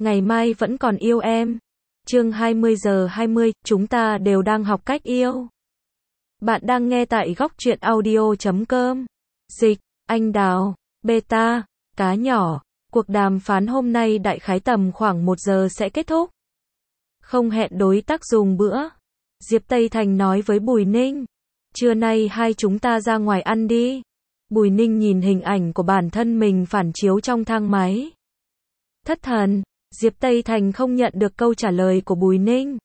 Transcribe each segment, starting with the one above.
ngày mai vẫn còn yêu em. Chương 20:20, chúng ta đều đang học cách yêu. Bạn đang nghe tại góc truyện audio.com. Dịch, anh Đào, beta, cá nhỏ. Cuộc đàm phán hôm nay đại khái tầm khoảng 1 giờ sẽ kết thúc. Không hẹn đối tác dùng bữa. Diệp Tây Thành nói với Bùi Ninh. Trưa nay hai chúng ta ra ngoài ăn đi. Bùi Ninh nhìn hình ảnh của bản thân mình phản chiếu trong thang máy. Thất thần, Diệp Tây Thành không nhận được câu trả lời của Bùi Ninh.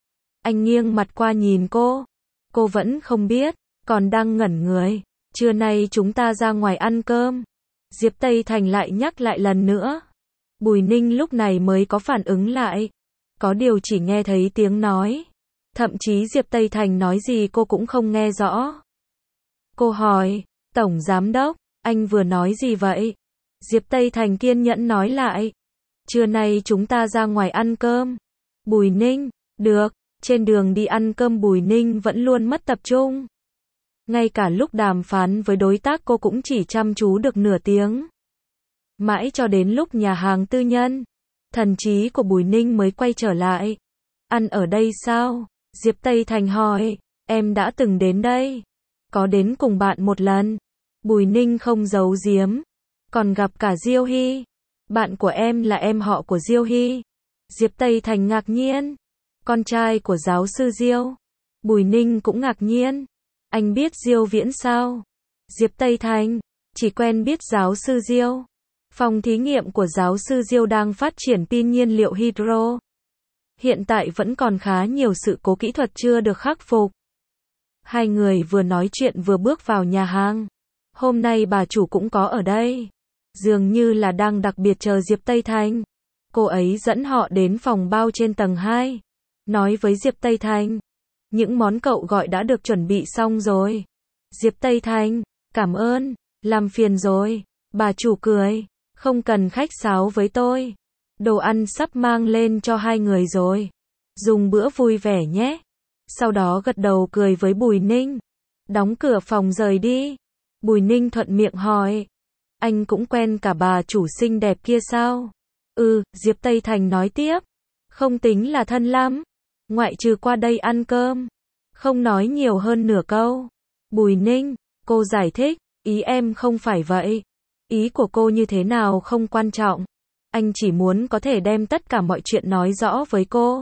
Anh nghiêng mặt qua nhìn cô. Cô vẫn không biết, còn đang ngẩn người. Trưa nay chúng ta ra ngoài ăn cơm. Diệp Tây Thành lại nhắc lại lần nữa. Bùi Ninh lúc này mới có phản ứng lại. Có điều chỉ nghe thấy tiếng nói. Thậm chí Diệp Tây Thành nói gì cô cũng không nghe rõ. Cô hỏi, Tổng Giám Đốc, anh vừa nói gì vậy? Diệp Tây Thành kiên nhẫn nói lại. Trưa nay chúng ta ra ngoài ăn cơm. Bùi Ninh, được. Trên đường đi ăn cơm Bùi Ninh vẫn luôn mất tập trung. Ngay cả lúc đàm phán với đối tác cô cũng chỉ chăm chú được nửa tiếng. Mãi cho đến lúc nhà hàng tư nhân, thần trí của Bùi Ninh mới quay trở lại. Ăn ở đây sao? Diệp Tây Thành hỏi, em đã từng đến đây. Có đến cùng bạn một lần. Bùi Ninh không giấu giếm. Còn gặp cả Diêu Hy. Bạn của em là em họ của Diêu Hy. Diệp Tây Thành ngạc nhiên. Con trai của giáo sư Diêu. Bùi Ninh cũng ngạc nhiên. Anh biết Diêu Viễn sao? Diệp Tây Thành, chỉ quen biết giáo sư Diêu. Phòng thí nghiệm của giáo sư Diêu đang phát triển pin nhiên liệu hydro. Hiện tại vẫn còn khá nhiều sự cố kỹ thuật chưa được khắc phục. Hai người vừa nói chuyện vừa bước vào nhà hàng. Hôm nay bà chủ cũng có ở đây. Dường như là đang đặc biệt chờ Diệp Tây Thành. Cô ấy dẫn họ đến phòng bao trên tầng 2. Nói với Diệp Tây Thành. Những món cậu gọi đã được chuẩn bị xong rồi. Diệp Tây Thành, cảm ơn, làm phiền rồi. Bà chủ cười, không cần khách sáo với tôi. Đồ ăn sắp mang lên cho hai người rồi. Dùng bữa vui vẻ nhé. Sau đó gật đầu cười với Bùi Ninh. Đóng cửa phòng rời đi. Bùi Ninh thuận miệng hỏi. Anh cũng quen cả bà chủ xinh đẹp kia sao? Diệp Tây Thành nói tiếp. Không tính là thân lắm. Ngoại trừ qua đây ăn cơm. Không nói nhiều hơn nửa câu. Bùi Ninh, cô giải thích, ý em không phải vậy. Ý của cô như thế nào không quan trọng. Anh chỉ muốn có thể đem tất cả mọi chuyện nói rõ với cô.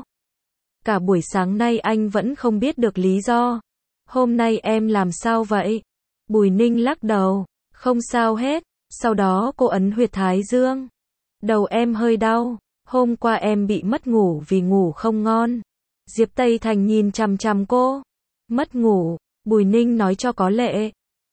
Cả buổi sáng nay anh vẫn không biết được lý do. Hôm nay em làm sao vậy? Bùi Ninh lắc đầu, không sao hết. Sau đó cô ấn huyệt thái dương. Đầu em hơi đau. Hôm qua em bị mất ngủ vì ngủ không ngon. Diệp Tây Thành nhìn chằm chằm cô. Mất ngủ, Bùi Ninh nói cho có lệ.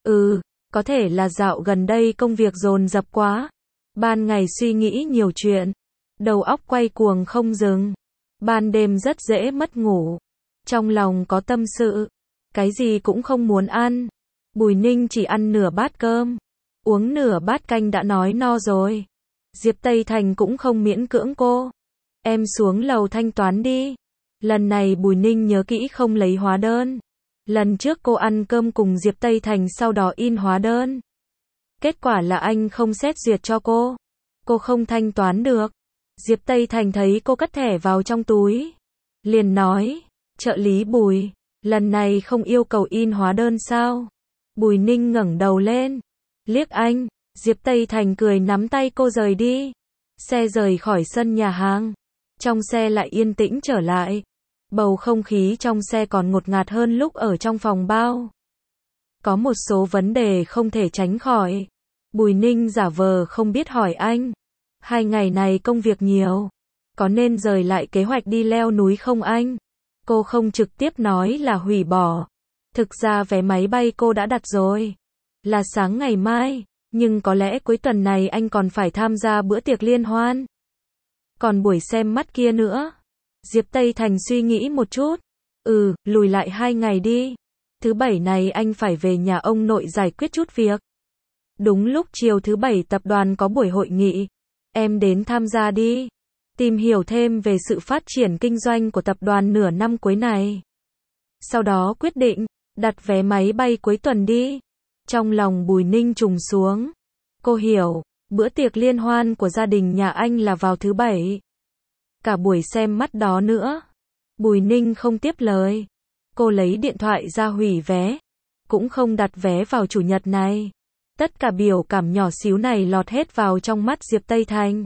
Có thể là dạo gần đây công việc dồn dập quá. Ban ngày suy nghĩ nhiều chuyện. Đầu óc quay cuồng không dừng. Ban đêm rất dễ mất ngủ. Trong lòng có tâm sự. Cái gì cũng không muốn ăn. Bùi Ninh chỉ ăn nửa bát cơm. Uống nửa bát canh đã nói no rồi. Diệp Tây Thành cũng không miễn cưỡng cô. Em xuống lầu thanh toán đi. Lần này Bùi Ninh nhớ kỹ không lấy hóa đơn. Lần trước cô ăn cơm cùng Diệp Tây Thành sau đó in hóa đơn. Kết quả là anh không xét duyệt cho cô. Cô không thanh toán được. Diệp Tây Thành thấy cô cất thẻ vào trong túi. Liền nói, trợ lý Bùi, lần này không yêu cầu in hóa đơn sao? Bùi Ninh ngẩng đầu lên. Liếc anh, Diệp Tây Thành cười nắm tay cô rời đi. Xe rời khỏi sân nhà hàng. Trong xe lại yên tĩnh trở lại. Bầu không khí trong xe còn ngột ngạt hơn lúc ở trong phòng bao. Có một số vấn đề không thể tránh khỏi. Bùi Ninh giả vờ không biết hỏi anh. 2 ngày này công việc nhiều. Có nên rời lại kế hoạch đi leo núi không anh? Cô không trực tiếp nói là hủy bỏ. Thực ra vé máy bay cô đã đặt rồi. Là sáng ngày mai. Nhưng có lẽ cuối tuần này anh còn phải tham gia bữa tiệc liên hoan. Còn buổi xem mắt kia nữa. Diệp Tây Thành suy nghĩ một chút. Lùi lại 2 ngày đi. Thứ Bảy này anh phải về nhà ông nội giải quyết chút việc. Đúng lúc chiều thứ Bảy tập đoàn có buổi hội nghị. Em đến tham gia đi. Tìm hiểu thêm về sự phát triển kinh doanh của tập đoàn nửa năm cuối này. Sau đó quyết định, đặt vé máy bay cuối tuần đi. Trong lòng Bùi Ninh trùng xuống. Cô hiểu, bữa tiệc liên hoan của gia đình nhà anh là vào thứ Bảy. cả buổi xem mắt đó nữa. Bùi Ninh không tiếp lời. Cô lấy điện thoại ra hủy vé. Cũng không đặt vé vào chủ nhật này. Tất cả biểu cảm nhỏ xíu này lọt hết vào trong mắt Diệp Tây Thành.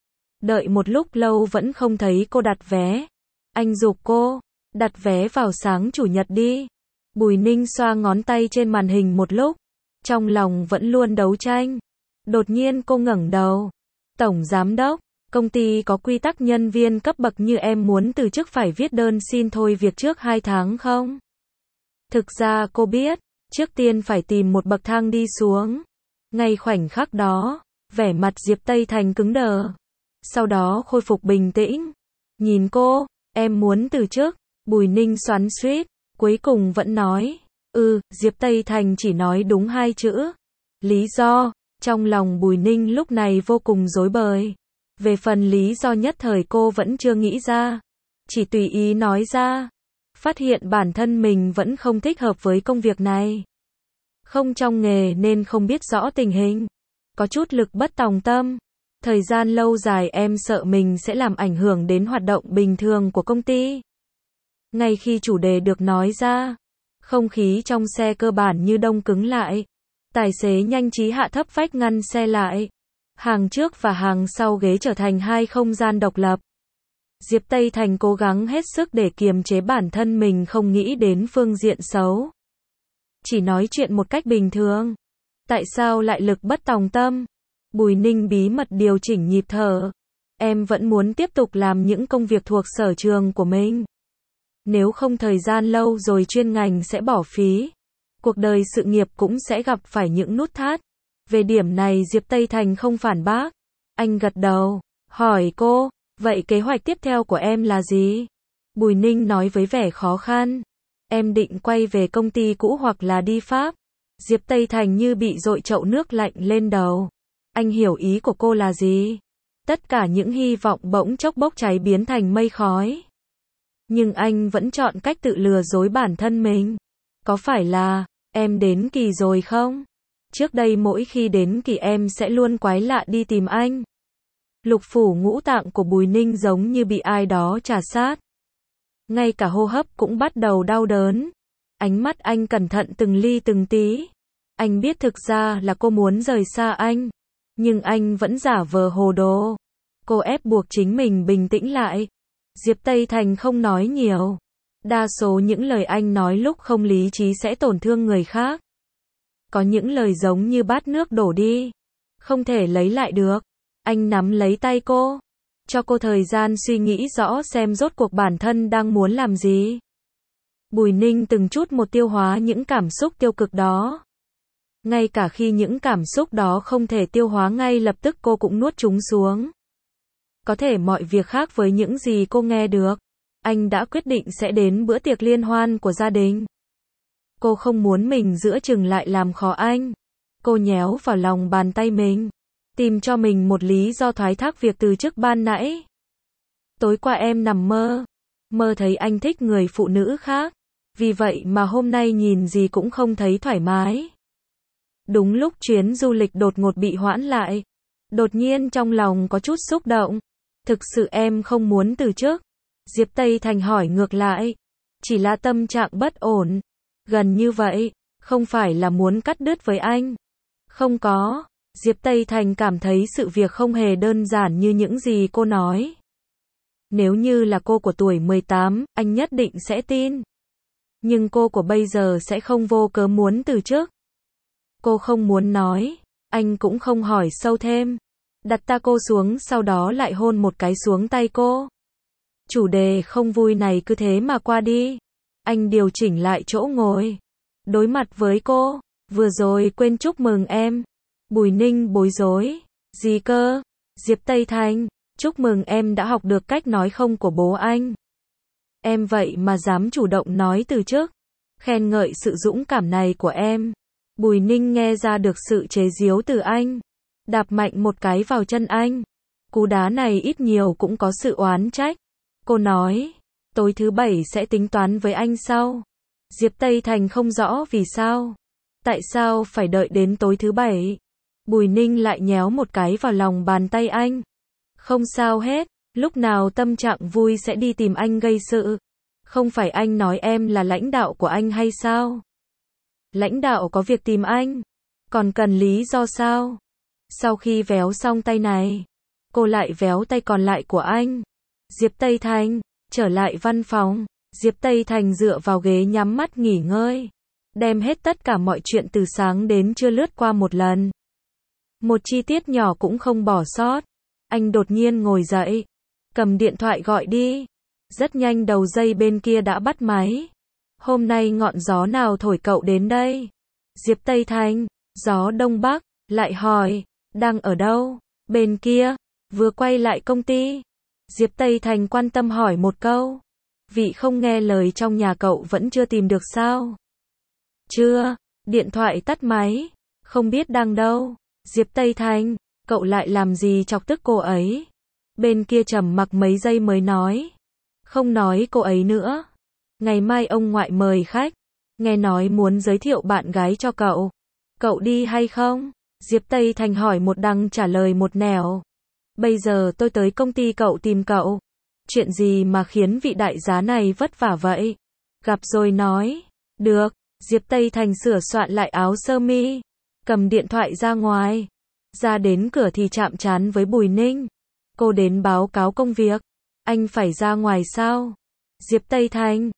Đợi một lúc lâu vẫn không thấy cô đặt vé. Anh giục cô, đặt vé vào sáng chủ nhật đi. Bùi Ninh xoa ngón tay trên màn hình một lúc. Trong lòng vẫn luôn đấu tranh. Đột nhiên cô ngẩng đầu. Tổng giám đốc, công ty có quy tắc nhân viên cấp bậc như em muốn từ chức phải viết đơn xin thôi việc trước 2 tháng không? Thực ra cô biết, trước tiên phải tìm một bậc thang đi xuống. Ngay khoảnh khắc đó, vẻ mặt Diệp Tây Thành cứng đờ. Sau đó khôi phục bình tĩnh. Nhìn cô, em muốn từ chức. Bùi Ninh xoắn xuýt, cuối cùng vẫn nói. Diệp Tây Thành chỉ nói đúng 2 chữ. Lý do, trong lòng Bùi Ninh lúc này vô cùng rối bời. Về phần lý do nhất thời cô vẫn chưa nghĩ ra. Chỉ tùy ý nói ra. Phát hiện bản thân mình vẫn không thích hợp với công việc này. Không trong nghề nên không biết rõ tình hình. Có chút lực bất tòng tâm. Thời gian lâu dài em sợ mình sẽ làm ảnh hưởng đến hoạt động bình thường của công ty. Ngay khi chủ đề được nói ra, không khí trong xe cơ bản như đông cứng lại. Tài xế nhanh trí hạ thấp vách ngăn xe lại. Hàng trước và hàng sau ghế trở thành 2 không gian độc lập. Diệp Tây Thành cố gắng hết sức để kiềm chế bản thân mình không nghĩ đến phương diện xấu. Chỉ nói chuyện một cách bình thường. Tại sao lại lực bất tòng tâm? Bùi Ninh bí mật điều chỉnh nhịp thở. Em vẫn muốn tiếp tục làm những công việc thuộc sở trường của mình. Nếu không thời gian lâu rồi chuyên ngành sẽ bỏ phí. Cuộc đời sự nghiệp cũng sẽ gặp phải những nút thắt. Về điểm này Diệp Tây Thành không phản bác. Anh gật đầu, hỏi cô, vậy kế hoạch tiếp theo của em là gì? Bùi Ninh nói với vẻ khó khăn. Em định quay về công ty cũ hoặc là đi Pháp. Diệp Tây Thành như bị dội chậu nước lạnh lên đầu. Anh hiểu ý của cô là gì? Tất cả những hy vọng bỗng chốc bốc cháy biến thành mây khói. Nhưng anh vẫn chọn cách tự lừa dối bản thân mình. Có phải là, em đến kỳ rồi không? Trước đây mỗi khi đến kỳ em sẽ luôn quái lạ đi tìm anh. Lục phủ ngũ tạng của Bùi Ninh giống như bị ai đó trà sát. Ngay cả hô hấp cũng bắt đầu đau đớn. Ánh mắt anh cẩn thận từng ly từng tí. Anh biết thực ra là cô muốn rời xa anh. Nhưng anh vẫn giả vờ hồ đồ. Cô ép buộc chính mình bình tĩnh lại. Diệp Tây Thành không nói nhiều. Đa số những lời anh nói lúc không lý trí sẽ tổn thương người khác. Có những lời giống như bát nước đổ đi. Không thể lấy lại được. Anh nắm lấy tay cô. Cho cô thời gian suy nghĩ rõ xem rốt cuộc bản thân đang muốn làm gì. Bùi Ninh từng chút một tiêu hóa những cảm xúc tiêu cực đó. Ngay cả khi những cảm xúc đó không thể tiêu hóa ngay lập tức cô cũng nuốt chúng xuống. Có thể mọi việc khác với những gì cô nghe được. Anh đã quyết định sẽ đến bữa tiệc liên hoan của gia đình. Cô không muốn mình giữa chừng lại làm khó anh. Cô nhéo vào lòng bàn tay mình. Tìm cho mình một lý do thoái thác việc từ chức ban nãy. Tối qua em nằm mơ. Mơ thấy anh thích người phụ nữ khác. Vì vậy mà hôm nay nhìn gì cũng không thấy thoải mái. Đúng lúc chuyến du lịch đột ngột bị hoãn lại. Đột nhiên trong lòng có chút xúc động. Thực sự em không muốn từ chức. Diệp Tây Thành hỏi ngược lại. Chỉ là tâm trạng bất ổn. Gần như vậy. Không phải là muốn cắt đứt với anh. Không có. Diệp Tây Thành cảm thấy sự việc không hề đơn giản như những gì cô nói. Nếu như là cô của tuổi 18, anh nhất định sẽ tin. Nhưng cô của bây giờ sẽ không vô cớ muốn từ chức. Cô không muốn nói. Anh cũng không hỏi sâu thêm. Đặt tay cô xuống sau đó lại hôn một cái xuống tay cô. Chủ đề không vui này cứ thế mà qua đi. Anh điều chỉnh lại chỗ ngồi. Đối mặt với cô. Vừa rồi quên chúc mừng em. Bùi Ninh bối rối. Gì cơ? Diệp Tây Thành. Chúc mừng em đã học được cách nói không của bố anh. Em vậy mà dám chủ động nói từ chức. Khen ngợi sự dũng cảm này của em. Bùi Ninh nghe ra được sự chế giễu từ anh. Đạp mạnh một cái vào chân anh. Cú đá này ít nhiều cũng có sự oán trách. Cô nói. Tối thứ 7 sẽ tính toán với anh sau. Diệp Tây Thành không rõ vì sao. Tại sao phải đợi đến tối thứ 7? Bùi Ninh lại nhéo một cái vào lòng bàn tay anh. Không sao hết. Lúc nào tâm trạng vui sẽ đi tìm anh gây sự. Không phải anh nói em là lãnh đạo của anh hay sao? Lãnh đạo có việc tìm anh, còn cần lý do sao? Sau khi véo xong tay này, cô lại véo tay còn lại của anh. Diệp Tây Thành, trở lại văn phòng, Diệp Tây Thành dựa vào ghế nhắm mắt nghỉ ngơi. Đem hết tất cả mọi chuyện từ sáng đến trưa lướt qua một lần. Một chi tiết nhỏ cũng không bỏ sót. Anh đột nhiên ngồi dậy, cầm điện thoại gọi đi. Rất nhanh đầu dây bên kia đã bắt máy. Hôm nay ngọn gió nào thổi cậu đến đây? Diệp Tây Thành, gió Đông Bắc, lại hỏi, đang ở đâu? Bên kia, vừa quay lại công ty. Diệp Tây Thành quan tâm hỏi một câu. Vị không nghe lời trong nhà cậu vẫn chưa tìm được sao? Chưa, điện thoại tắt máy, không biết đang đâu. Diệp Tây Thành, cậu lại làm gì chọc tức cô ấy? Bên kia trầm mặc mấy giây mới nói. Không nói cô ấy nữa. Ngày mai ông ngoại mời khách. Nghe nói muốn giới thiệu bạn gái cho cậu. Cậu đi hay không? Diệp Tây Thành hỏi một đằng trả lời một nẻo. Bây giờ tôi tới công ty cậu tìm cậu. Chuyện gì mà khiến vị đại giá này vất vả vậy? Gặp rồi nói. Được. Diệp Tây Thành sửa soạn lại áo sơ mi. Cầm điện thoại ra ngoài. Ra đến cửa thì chạm trán với Bùi Ninh. Cô đến báo cáo công việc. Anh phải ra ngoài sao? Diệp Tây Thành,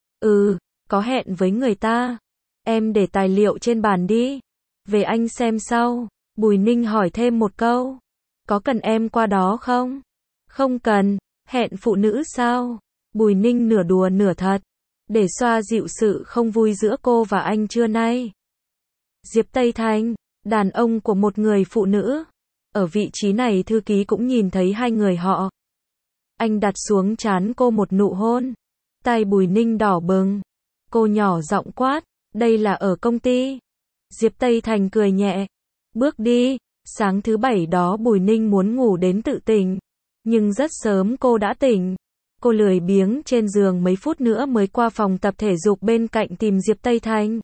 có hẹn với người ta. Em để tài liệu trên bàn đi. Về anh xem sau. Bùi Ninh hỏi thêm một câu. Có cần em qua đó không? Không cần. Hẹn phụ nữ sao? Bùi Ninh nửa đùa nửa thật. Để xoa dịu sự không vui giữa cô và anh trưa nay. Diệp Tây Thành, đàn ông của một người phụ nữ. Ở vị trí này thư ký cũng nhìn thấy hai người họ. Anh đặt xuống trán cô một nụ hôn. Tai Bùi Ninh đỏ bừng. Cô nhỏ giọng quát, đây là ở công ty. Diệp Tây Thành cười nhẹ. Bước đi. Sáng thứ bảy đó Bùi Ninh muốn ngủ đến tự tỉnh. Nhưng rất sớm cô đã tỉnh. Cô lười biếng trên giường mấy phút nữa mới qua phòng tập thể dục bên cạnh tìm Diệp Tây Thành.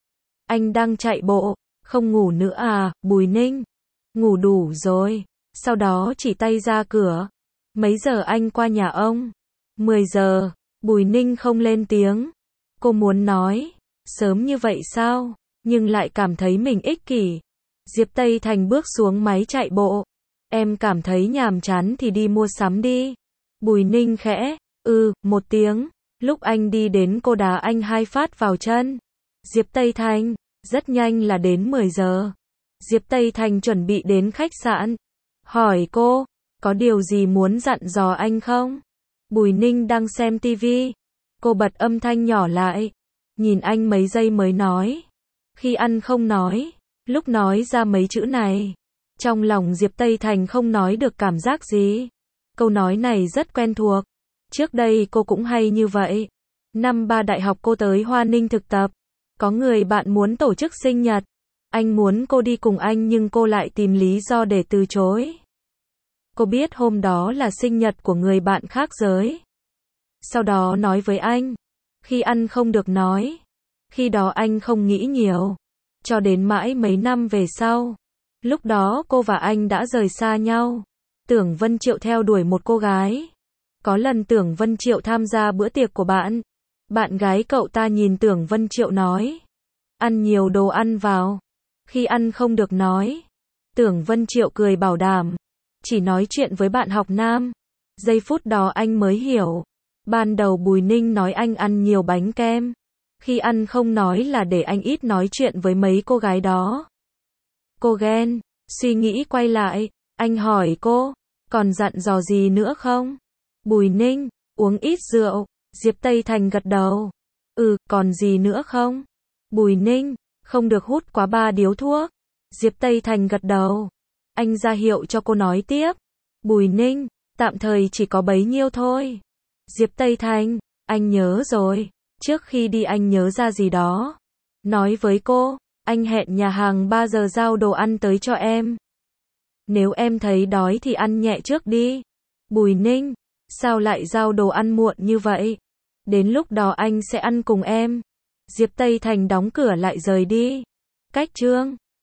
Anh đang chạy bộ, không ngủ nữa à, Bùi Ninh? Ngủ đủ rồi. Sau đó chỉ tay ra cửa. Mấy giờ anh qua nhà ông? 10 giờ. Bùi Ninh không lên tiếng. Cô muốn nói, sớm như vậy sao? Nhưng lại cảm thấy mình ích kỷ. Diệp Tây Thành bước xuống máy chạy bộ. Em cảm thấy nhàm chán thì đi mua sắm đi. Bùi Ninh khẽ, một tiếng. Lúc anh đi đến cô đá anh 2 phát vào chân. Diệp Tây Thành, rất nhanh là đến 10 giờ. Diệp Tây Thành chuẩn bị đến khách sạn. Hỏi cô, có điều gì muốn dặn dò anh không? Bùi Ninh đang xem tivi. Cô bật âm thanh nhỏ lại. Nhìn anh mấy giây mới nói. Khi ăn không nói. Lúc nói ra mấy chữ này. Trong lòng Diệp Tây Thành không nói được cảm giác gì. Câu nói này rất quen thuộc. Trước đây cô cũng hay như vậy. Năm 3 đại học cô tới Hoa Ninh thực tập. Có người bạn muốn tổ chức sinh nhật. Anh muốn cô đi cùng anh nhưng cô lại tìm lý do để từ chối. Cô biết hôm đó là sinh nhật của người bạn khác giới. Sau đó nói với anh. Khi ăn không được nói. Khi đó anh không nghĩ nhiều. Cho đến mãi mấy năm về sau. Lúc đó cô và anh đã rời xa nhau. Tưởng Vân Triệu theo đuổi một cô gái. Có lần Tưởng Vân Triệu tham gia bữa tiệc của bạn. Bạn gái cậu ta nhìn Tưởng Vân Triệu nói. Ăn nhiều đồ ăn vào. Khi ăn không được nói. Tưởng Vân Triệu cười bảo đảm. Chỉ nói chuyện với bạn học nam. Giây phút đó anh mới hiểu. Ban đầu Bùi Ninh nói anh ăn nhiều bánh kem. Khi ăn không nói là để anh ít nói chuyện với mấy cô gái đó. Cô ghen. Suy nghĩ quay lại. Anh hỏi cô. Còn dặn dò gì nữa không? Bùi Ninh. Uống ít rượu. Diệp Tây Thành gật đầu. Còn gì nữa không? Bùi Ninh. Không được hút quá 3 điếu thuốc. Diệp Tây Thành gật đầu. Anh ra hiệu cho cô nói tiếp. Bùi Ninh. Tạm thời chỉ có bấy nhiêu thôi. Diệp Tây Thành. Anh nhớ rồi. Trước khi đi anh nhớ ra gì đó. Nói với cô. Anh hẹn nhà hàng 3 giờ giao đồ ăn tới cho em. Nếu em thấy đói thì ăn nhẹ trước đi. Bùi Ninh. Sao lại giao đồ ăn muộn như vậy? Đến lúc đó anh sẽ ăn cùng em. Diệp Tây Thành đóng cửa lại rời đi. Cách chương